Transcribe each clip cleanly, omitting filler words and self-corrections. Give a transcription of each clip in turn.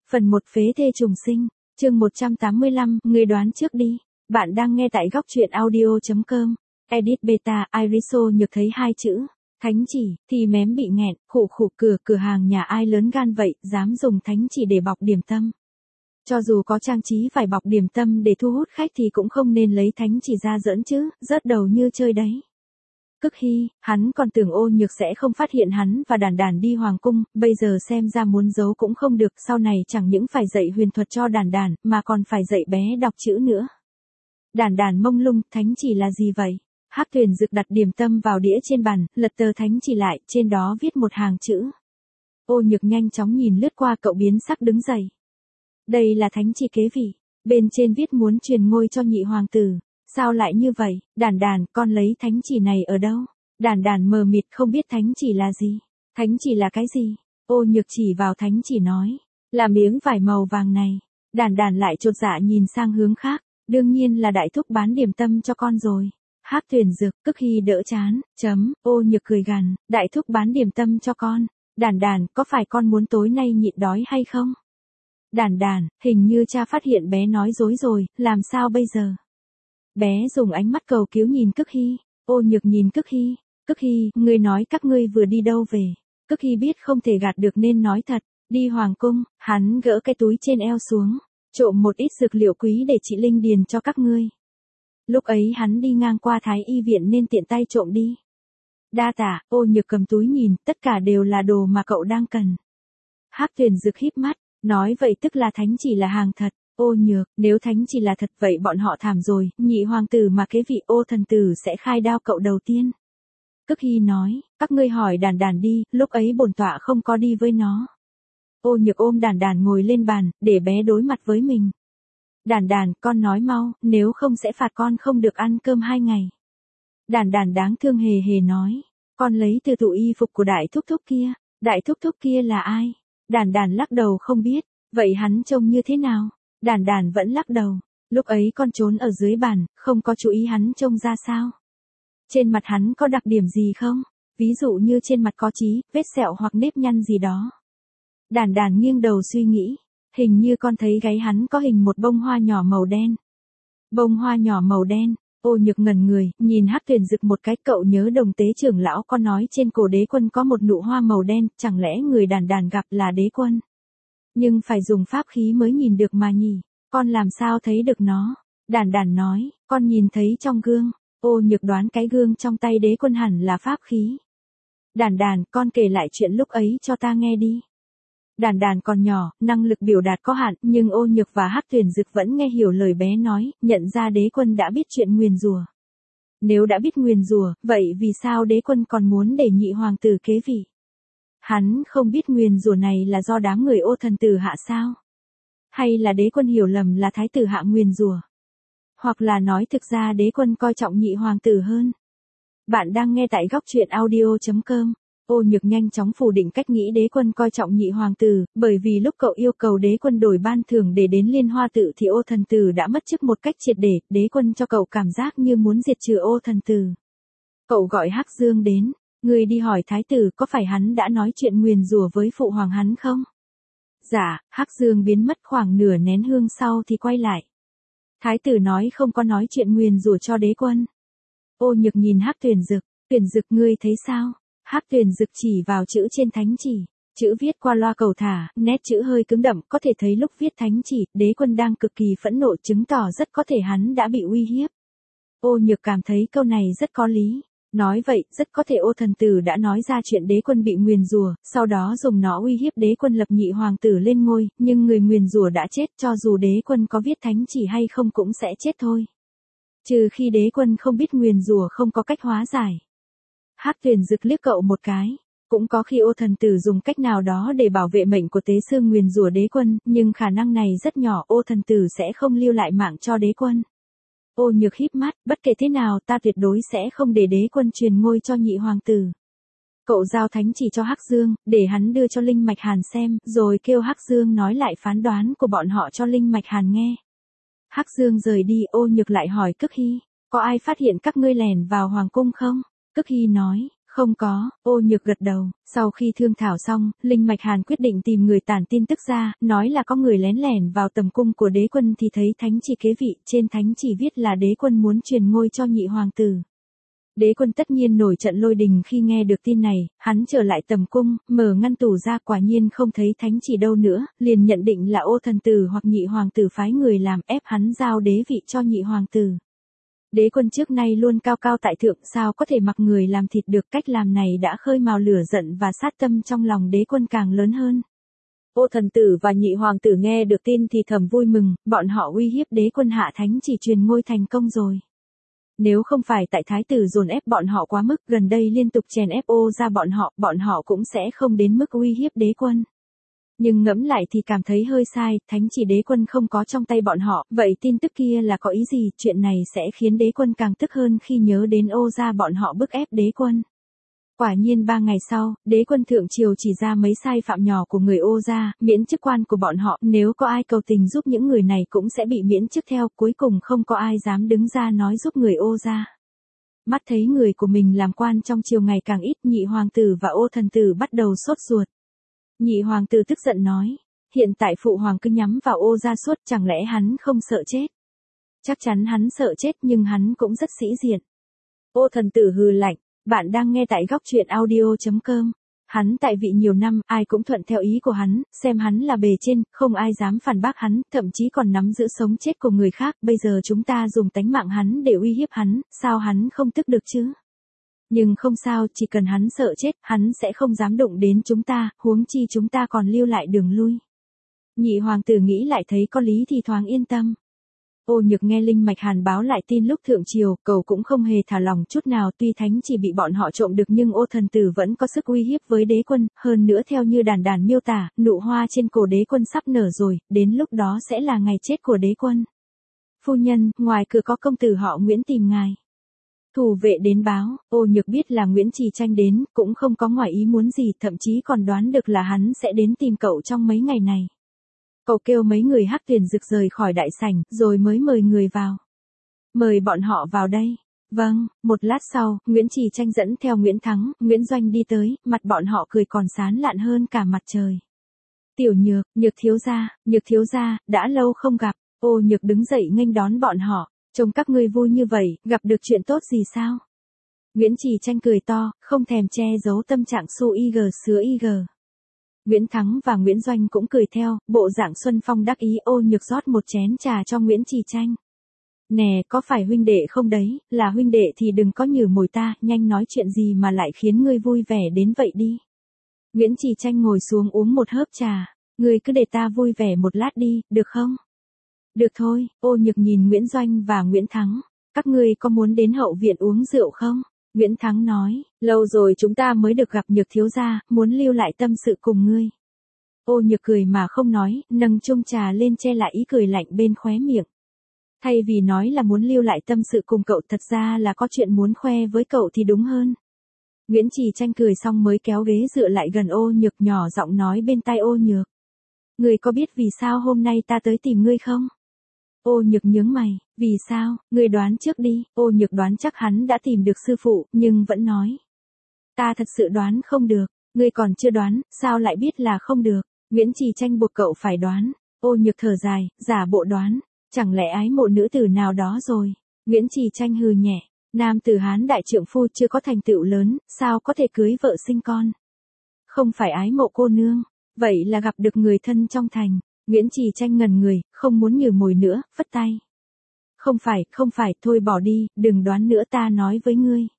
Phần 1 phế thê trùng sinh, chương 185, người đoán trước đi. Bạn đang nghe tại góc truyện audio.com. Edit beta, Iriso Nhược thấy hai chữ thánh chỉ thì mém bị nghẹn, khụ cửa hàng nhà ai lớn gan vậy, dám dùng thánh chỉ để bọc điểm tâm. Cho dù có trang trí phải bọc điểm tâm để thu hút khách thì cũng không nên lấy thánh chỉ ra giỡn chứ, rớt đầu như chơi đấy. Cức hi, hắn còn tưởng Ô Nhược sẽ không phát hiện hắn và Đản Đản đi hoàng cung, bây giờ xem ra muốn giấu cũng không được, sau này chẳng những phải dạy huyền thuật cho Đản Đản, mà còn phải dạy bé đọc chữ nữa. Đản Đản mông lung, thánh chỉ là gì vậy? Hắc Tuyền Dực đặt điểm tâm vào đĩa trên bàn, lật tờ thánh chỉ lại, trên đó viết một hàng chữ. Ô Nhược nhanh chóng nhìn lướt qua, cậu biến sắc đứng dậy. Đây là thánh chỉ kế vị, bên trên viết muốn truyền ngôi cho nhị hoàng tử. Sao lại như vậy? Đản Đản, con lấy thánh chỉ này ở đâu? Đản Đản mờ mịt không biết thánh chỉ là gì. Thánh chỉ là cái gì? Ô Nhược chỉ vào thánh chỉ nói, là miếng vải màu vàng này. Đản Đản lại chột dạ nhìn sang hướng khác, đương nhiên là đại thúc bán điểm tâm cho con rồi. Hắc Tuyền Dực, Cức Hi đỡ chán, Ô Nhược cười gằn, đại thúc bán điểm tâm cho con. Đản Đản, có phải con muốn tối nay nhịn đói hay không? Đản Đản, hình như cha phát hiện bé nói dối rồi, làm sao bây giờ? Bé dùng ánh mắt cầu cứu nhìn Cức Hi. Ô Nhược nhìn Cức Hi. Cức Hi, ngươi nói các ngươi vừa đi đâu về? Cức Hi biết không thể gạt được nên nói thật. Đi hoàng cung. Hắn gỡ cái túi trên eo xuống, trộm một ít dược liệu quý để trị linh điền cho các ngươi. Lúc ấy hắn đi ngang qua Thái y viện nên tiện tay trộm đi. Đa tạ. Ô Nhược cầm túi nhìn, tất cả đều là đồ mà cậu đang cần. Hắc Tuyền Dực híp mắt, nói vậy tức là thánh chỉ là hàng thật. Ô Nhược, nếu thánh chỉ là thật vậy bọn họ thảm rồi, nhị hoàng tử mà kế vị Ô thần tử sẽ khai đao cậu đầu tiên. Cức Hi nói, các ngươi hỏi Đản Đản đi, lúc ấy bổn tọa không có đi với nó. Ô Nhược ôm Đản Đản ngồi lên bàn, để bé đối mặt với mình. Đản Đản, con nói mau, nếu không sẽ phạt con không được ăn cơm 2 ngày. Đản Đản đáng thương hề hề nói, con lấy từ tủ y phục của đại thúc thúc kia. Đại thúc thúc kia là ai? Đản Đản lắc đầu không biết, vậy hắn trông như thế nào? Đản Đản vẫn lắc đầu, lúc ấy con trốn ở dưới bàn, không có chú ý hắn trông ra sao. Trên mặt hắn có đặc điểm gì không? Ví dụ như trên mặt có chí, vết sẹo hoặc nếp nhăn gì đó. Đản Đản nghiêng đầu suy nghĩ, hình như con thấy gáy hắn có hình một bông hoa nhỏ màu đen. Bông hoa nhỏ màu đen. Ô Nhược ngẩn người, nhìn Hắc Tuyền Dực một cái, cậu nhớ Đồng Tế trưởng lão có nói trên cổ đế quân có một nụ hoa màu đen, chẳng lẽ người Đản Đản gặp là đế quân? Nhưng phải dùng pháp khí mới nhìn được mà nhỉ, con làm sao thấy được nó? Đản Đản nói, con nhìn thấy trong gương. Ô Nhược đoán cái gương trong tay đế quân hẳn là pháp khí. Đản Đản, con kể lại chuyện lúc ấy cho ta nghe đi. Đản Đản còn nhỏ, năng lực biểu đạt có hạn, nhưng Ô Nhược và Hắc Tuyền Dực vẫn nghe hiểu lời bé nói, nhận ra đế quân đã biết chuyện nguyền rủa. Nếu đã biết nguyền rủa, vậy vì sao đế quân còn muốn để nhị hoàng tử kế vị? Hắn không biết nguyền rủa này là do đám người Ô thần tử hạ sao? Hay là đế quân hiểu lầm là thái tử hạ nguyền rủa? Hoặc là nói thực ra đế quân coi trọng nhị hoàng tử hơn? Bạn đang nghe tại góc truyện audio.com. Ô Nhược nhanh chóng phủ định cách nghĩ đế quân coi trọng nhị hoàng tử, bởi vì lúc cậu yêu cầu đế quân đổi ban thưởng để đến Liên Hoa Tự thì Ô thần tử đã mất chức một cách triệt để, đế quân cho cậu cảm giác như muốn diệt trừ Ô thần tử. Cậu gọi Hắc Dương đến, người đi hỏi thái tử có phải hắn đã nói chuyện nguyền rủa với phụ hoàng hắn không? Dạ. Hắc Dương biến mất khoảng nửa nén hương sau thì quay lại. Thái tử nói không có nói chuyện nguyền rủa cho đế quân. Ô Nhược nhìn Hắc Tuyền Dực, Tuyền Dực ngươi thấy sao? Hắc Tuyền Dực chỉ vào chữ trên thánh chỉ, chữ viết qua loa cầu thả, nét chữ hơi cứng đậm, có thể thấy lúc viết thánh chỉ, đế quân đang cực kỳ phẫn nộ, chứng tỏ rất có thể hắn đã bị uy hiếp. Ô Nhược cảm thấy câu này rất có lý. Nói vậy, rất có thể Ô thần tử đã nói ra chuyện đế quân bị nguyền rủa, sau đó dùng nó uy hiếp đế quân lập nhị hoàng tử lên ngôi, nhưng người nguyền rủa đã chết, cho dù đế quân có viết thánh chỉ hay không cũng sẽ chết thôi. Trừ khi đế quân không biết nguyền rủa không có cách hóa giải. Hắc Tuyền Dực liếc cậu một cái, cũng có khi Ô thần tử dùng cách nào đó để bảo vệ mệnh của tế sư nguyền rủa đế quân, nhưng khả năng này rất nhỏ, Ô thần tử sẽ không lưu lại mạng cho đế quân. Ô Nhược híp mắt, bất kể thế nào ta tuyệt đối sẽ không để đế quân truyền ngôi cho nhị hoàng tử. Cậu giao thánh chỉ cho Hắc Dương, để hắn đưa cho Linh Mạch Hàn xem, rồi kêu Hắc Dương nói lại phán đoán của bọn họ cho Linh Mạch Hàn nghe. Hắc Dương rời đi, Ô Nhược lại hỏi Cức Hi, có ai phát hiện các ngươi lẻn vào hoàng cung không? Cức Hi nói, Không có, Ô Nhược gật đầu, sau khi thương thảo xong, Linh Mạch Hàn quyết định tìm người tản tin tức ra, nói là có người lén lẻn vào tầm cung của đế quân thì thấy thánh chỉ kế vị, trên thánh chỉ viết là đế quân muốn truyền ngôi cho nhị hoàng tử. Đế quân tất nhiên nổi trận lôi đình khi nghe được tin này, hắn trở lại tầm cung, mở ngăn tủ ra quả nhiên không thấy thánh chỉ đâu nữa, liền nhận định là Ô thần tử hoặc nhị hoàng tử phái người làm ép hắn giao đế vị cho nhị hoàng tử. Đế quân trước nay luôn cao cao tại thượng, sao có thể mặc người làm thịt được, cách làm này đã khơi mào lửa giận và sát tâm trong lòng đế quân càng lớn hơn. Ô thần tử và nhị hoàng tử nghe được tin thì thầm vui mừng, bọn họ uy hiếp đế quân hạ thánh chỉ truyền ngôi thành công rồi. Nếu không phải tại thái tử dồn ép bọn họ quá mức, gần đây liên tục chèn ép Ô ra bọn họ cũng sẽ không đến mức uy hiếp đế quân. Nhưng ngẫm lại thì cảm thấy hơi sai, thánh chỉ đế quân không có trong tay bọn họ, vậy tin tức kia là có ý gì, chuyện này sẽ khiến đế quân càng tức hơn khi nhớ đến Ô ra bọn họ bức ép đế quân. Quả nhiên 3 ngày sau, đế quân thượng triều chỉ ra mấy sai phạm nhỏ của người Ô ra, miễn chức quan của bọn họ, nếu có ai cầu tình giúp những người này cũng sẽ bị miễn chức theo, cuối cùng không có ai dám đứng ra nói giúp người Ô ra. Mắt thấy người của mình làm quan trong triều ngày càng ít, nhị hoàng tử và Ô thần tử bắt đầu sốt ruột. Nhị hoàng tử tức giận nói, hiện tại phụ hoàng cứ nhắm vào Ô ra suốt, chẳng lẽ hắn không sợ chết? Chắc chắn hắn sợ chết nhưng hắn cũng rất sĩ diện. Ô thần tử hừ lạnh, bạn đang nghe tại góc truyện audio.com. Hắn tại vị nhiều năm, ai cũng thuận theo ý của hắn, xem hắn là bề trên, không ai dám phản bác hắn, thậm chí còn nắm giữ sống chết của người khác, bây giờ chúng ta dùng tánh mạng hắn để uy hiếp hắn, sao hắn không tức được chứ? Nhưng không sao, chỉ cần hắn sợ chết, hắn sẽ không dám đụng đến chúng ta, huống chi chúng ta còn lưu lại đường lui. Nhị hoàng tử nghĩ lại thấy có lý thì thoáng yên tâm. Ô Nhược nghe Linh Mạch Hàn báo lại tin lúc thượng triều, cậu cũng không hề thả lòng chút nào, tuy thánh chỉ bị bọn họ trộm được nhưng Ô thần tử vẫn có sức uy hiếp với đế quân, hơn nữa theo như đàn miêu tả, nụ hoa trên cổ đế quân sắp nở rồi, đến lúc đó sẽ là ngày chết của đế quân. Phu nhân, ngoài cửa có công tử họ Nguyễn tìm ngài. Thủ vệ đến báo, Ô Nhược biết là Nguyễn Trì Tranh đến, cũng không có ngoài ý muốn gì, thậm chí còn đoán được là hắn sẽ đến tìm cậu trong mấy ngày này. Cậu kêu mấy người hắc tuyển rực rời khỏi đại sảnh, rồi mới mời người vào. Mời bọn họ vào đây. Vâng, một lát sau, Nguyễn Trì Tranh dẫn theo Nguyễn Thắng, Nguyễn Doanh đi tới, mặt bọn họ cười còn sán lạn hơn cả mặt trời. Tiểu Nhược, Nhược thiếu gia, đã lâu không gặp. Ô Nhược đứng dậy nghênh đón bọn họ, trông các ngươi vui như vậy, gặp được chuyện tốt gì sao? Nguyễn Trì Tranh cười to, không thèm che giấu tâm trạng su ig sứa ig. Nguyễn Thắng và Nguyễn Doanh cũng cười theo, bộ dạng xuân phong đắc ý. Ô Nhược rót một chén trà cho Nguyễn Trì Tranh. Nè, có phải huynh đệ không đấy, là huynh đệ thì đừng có nhử mồi ta, nhanh nói chuyện gì mà lại khiến ngươi vui vẻ đến vậy đi. Nguyễn Trì Tranh ngồi xuống uống một hớp trà, ngươi cứ để ta vui vẻ một lát đi, được không? Được thôi. Ô Nhược nhìn Nguyễn Doanh và Nguyễn Thắng, các ngươi có muốn đến hậu viện uống rượu không? Nguyễn Thắng nói, lâu rồi chúng ta mới được gặp Nhược thiếu gia, muốn lưu lại tâm sự cùng ngươi. Ô Nhược cười mà không nói, nâng chung trà lên che lại ý cười lạnh bên khóe miệng. Thay vì nói là muốn lưu lại tâm sự cùng cậu, thật ra là có chuyện muốn khoe với cậu thì đúng hơn. Nguyễn Trì Tranh cười xong mới kéo ghế dựa lại gần Ô Nhược, nhỏ giọng nói bên tai Ô Nhược. Ngươi có biết vì sao hôm nay ta tới tìm ngươi không? Ô Nhược nhướng mày, vì sao, ngươi đoán trước đi. Ô Nhược đoán chắc hắn đã tìm được sư phụ, nhưng vẫn nói. Ta thật sự đoán không được, ngươi còn chưa đoán, sao lại biết là không được? Nguyễn Trì Tranh buộc cậu phải đoán. Ô Nhược thở dài, giả bộ đoán, chẳng lẽ ái mộ nữ tử nào đó rồi? Nguyễn Trì Tranh hừ nhẹ, nam tử Hán đại trượng phu chưa có thành tựu lớn, sao có thể cưới vợ sinh con? Không phải ái mộ cô nương, vậy là gặp được người thân trong thành. Nguyễn Trì Tranh ngẩn người, không muốn nhử mồi nữa, phất tay. Không phải, thôi bỏ đi, đừng đoán nữa, ta nói với ngươi.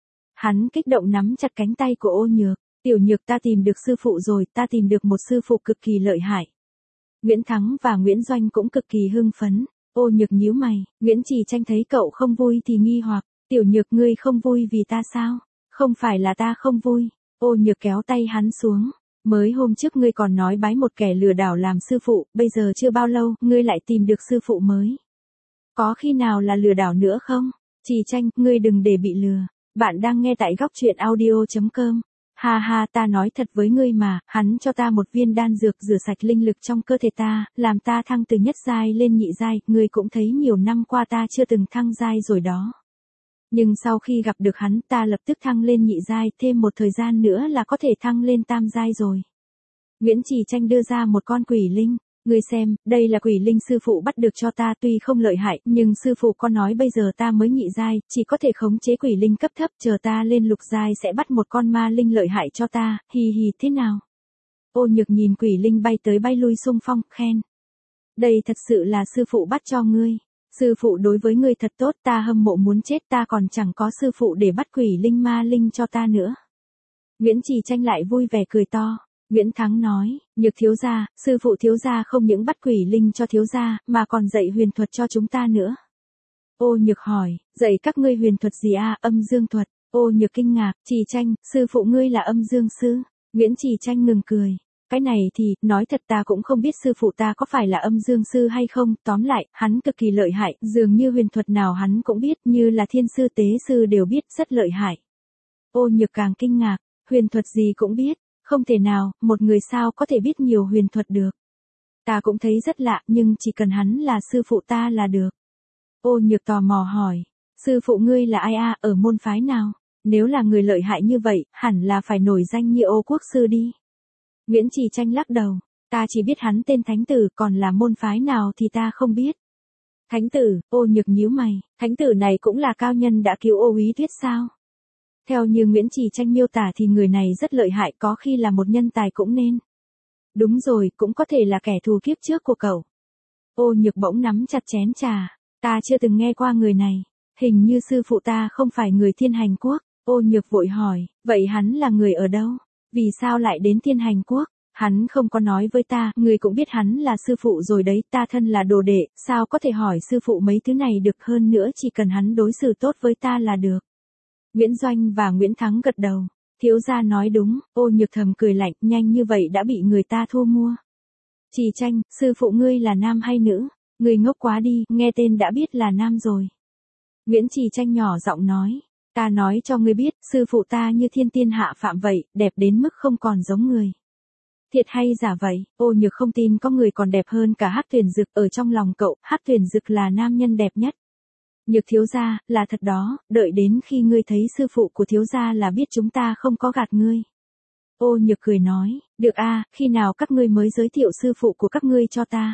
Hắn kích động nắm chặt cánh tay của Ô Nhược, Tiểu Nhược, ta tìm được sư phụ rồi, ta tìm được một sư phụ cực kỳ lợi hại. Nguyễn Thắng và Nguyễn Doanh cũng cực kỳ hưng phấn. Ô Nhược nhíu mày, Nguyễn Trì Tranh thấy cậu không vui thì nghi hoặc, Tiểu Nhược, ngươi không vui vì ta sao? Không phải là ta không vui. Ô Nhược kéo tay hắn xuống. Mới hôm trước ngươi còn nói bái một kẻ lừa đảo làm sư phụ, bây giờ chưa bao lâu, ngươi lại tìm được sư phụ mới. Có khi nào là lừa đảo nữa không? Trì Tranh, ngươi đừng để bị lừa. Bạn đang nghe tại góc truyện audio.com. Ha ha, ta nói thật với ngươi mà, hắn cho ta một viên đan dược rửa sạch linh lực trong cơ thể ta, làm ta thăng từ nhất giai lên nhị giai, ngươi cũng thấy nhiều năm qua ta chưa từng thăng giai rồi đó. Nhưng sau khi gặp được hắn ta lập tức thăng lên nhị giai, thêm một thời gian nữa là có thể thăng lên tam giai rồi. Nguyễn Trì Tranh đưa ra một con quỷ linh. Ngươi xem, đây là quỷ linh sư phụ bắt được cho ta, tuy không lợi hại, nhưng sư phụ có nói bây giờ ta mới nhị giai, chỉ có thể khống chế quỷ linh cấp thấp, chờ ta lên lục giai sẽ bắt một con ma linh lợi hại cho ta, hì hì thế nào? Ô Nhược nhìn quỷ linh bay tới bay lui xung phong, khen. Đây thật sự là sư phụ bắt cho ngươi. Sư phụ đối với ngươi thật tốt, ta hâm mộ muốn chết, ta còn chẳng có sư phụ để bắt quỷ linh ma linh cho ta nữa. Nguyễn Trì Tranh lại vui vẻ cười to. Nguyễn Thắng nói, Nhược thiếu gia, sư phụ thiếu gia không những bắt quỷ linh cho thiếu gia, mà còn dạy huyền thuật cho chúng ta nữa. Ô Nhược hỏi, dạy các ngươi huyền thuật gì à? Âm dương thuật. Ô Nhược kinh ngạc, Trì Tranh, sư phụ ngươi là âm dương sư. Nguyễn Trì Tranh ngừng cười. Cái này thì, nói thật ta cũng không biết sư phụ ta có phải là âm dương sư hay không, tóm lại, hắn cực kỳ lợi hại, dường như huyền thuật nào hắn cũng biết, như là thiên sư tế sư đều biết, rất lợi hại. Ô Nhược càng kinh ngạc, huyền thuật gì cũng biết. Không thể nào, một người sao có thể biết nhiều huyền thuật được. Ta cũng thấy rất lạ, nhưng chỉ cần hắn là sư phụ ta là được. Ô Nhược tò mò hỏi, sư phụ ngươi là ai à, ở môn phái nào? Nếu là người lợi hại như vậy, hẳn là phải nổi danh như Ô Quốc sư đi. Nguyễn Trì Tranh lắc đầu, ta chỉ biết hắn tên Thánh Tử, còn là môn phái nào thì ta không biết. Thánh Tử, Ô Nhược nhíu mày, Thánh Tử này cũng là cao nhân đã cứu Ô Úy Tuyết sao? Theo như Nguyễn Trì Tranh miêu tả thì người này rất lợi hại, có khi là một nhân tài cũng nên. Đúng rồi, cũng có thể là kẻ thù kiếp trước của cậu. Ô Nhược bỗng nắm chặt chén trà, ta chưa từng nghe qua người này, hình như sư phụ ta không phải người Thiên Hành Quốc. Ô Nhược vội hỏi, vậy hắn là người ở đâu? Vì sao lại đến Thiên Hành Quốc? Hắn không có nói với ta, người cũng biết hắn là sư phụ rồi đấy, ta thân là đồ đệ, sao có thể hỏi sư phụ mấy thứ này được, hơn nữa chỉ cần hắn đối xử tốt với ta là được. Nguyễn Doanh và Nguyễn Thắng gật đầu. Thiếu gia nói đúng. Ô Nhược thầm cười lạnh, nhanh như vậy đã bị người ta thu mua. Trì Tranh, sư phụ ngươi là nam hay nữ? Ngươi ngốc quá đi, nghe tên đã biết là nam rồi. Nguyễn Trì Tranh nhỏ giọng nói, ta nói cho ngươi biết, sư phụ ta như thiên tiên hạ phạm vậy, đẹp đến mức không còn giống người. Thiệt hay giả vậy? Ô Nhược không tin có người còn đẹp hơn cả Hắc Tuyền Dực, ở trong lòng cậu, Hắc Tuyền Dực là nam nhân đẹp nhất. Nhược thiếu gia, là thật đó, đợi đến khi ngươi thấy sư phụ của thiếu gia là biết chúng ta không có gạt ngươi. Ô Nhược cười nói, được a, khi nào các ngươi mới giới thiệu sư phụ của các ngươi cho ta?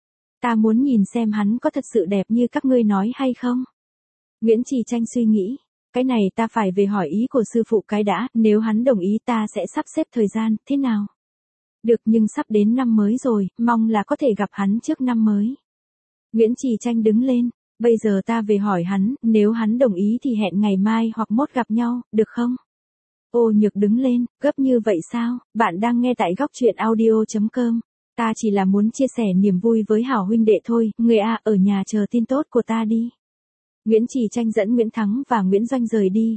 Ta muốn nhìn xem hắn có thật sự đẹp như các ngươi nói hay không? Nguyễn Trì Tranh suy nghĩ, cái này ta phải về hỏi ý của sư phụ cái đã, nếu hắn đồng ý ta sẽ sắp xếp thời gian, thế nào? Được, nhưng sắp đến năm mới rồi, mong là có thể gặp hắn trước năm mới. Nguyễn Trì Tranh đứng lên. Bây giờ ta về hỏi hắn, nếu hắn đồng ý thì hẹn ngày mai hoặc mốt gặp nhau, được không? Ô Nhược đứng lên, gấp như vậy sao? Bạn đang nghe tại góc truyện audio.com. Ta chỉ là muốn chia sẻ niềm vui với hảo huynh đệ thôi, người à, ở nhà chờ tin tốt của ta đi. Nguyễn Trì Tranh dẫn Nguyễn Thắng và Nguyễn Doanh rời đi,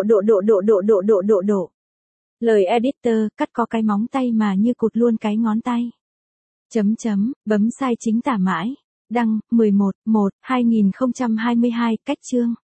độ. Lời editor, cắt có cái móng tay mà như cụt luôn cái ngón tay. Bấm sai chính tả mãi. Đăng, 11/1/2022, cách chương.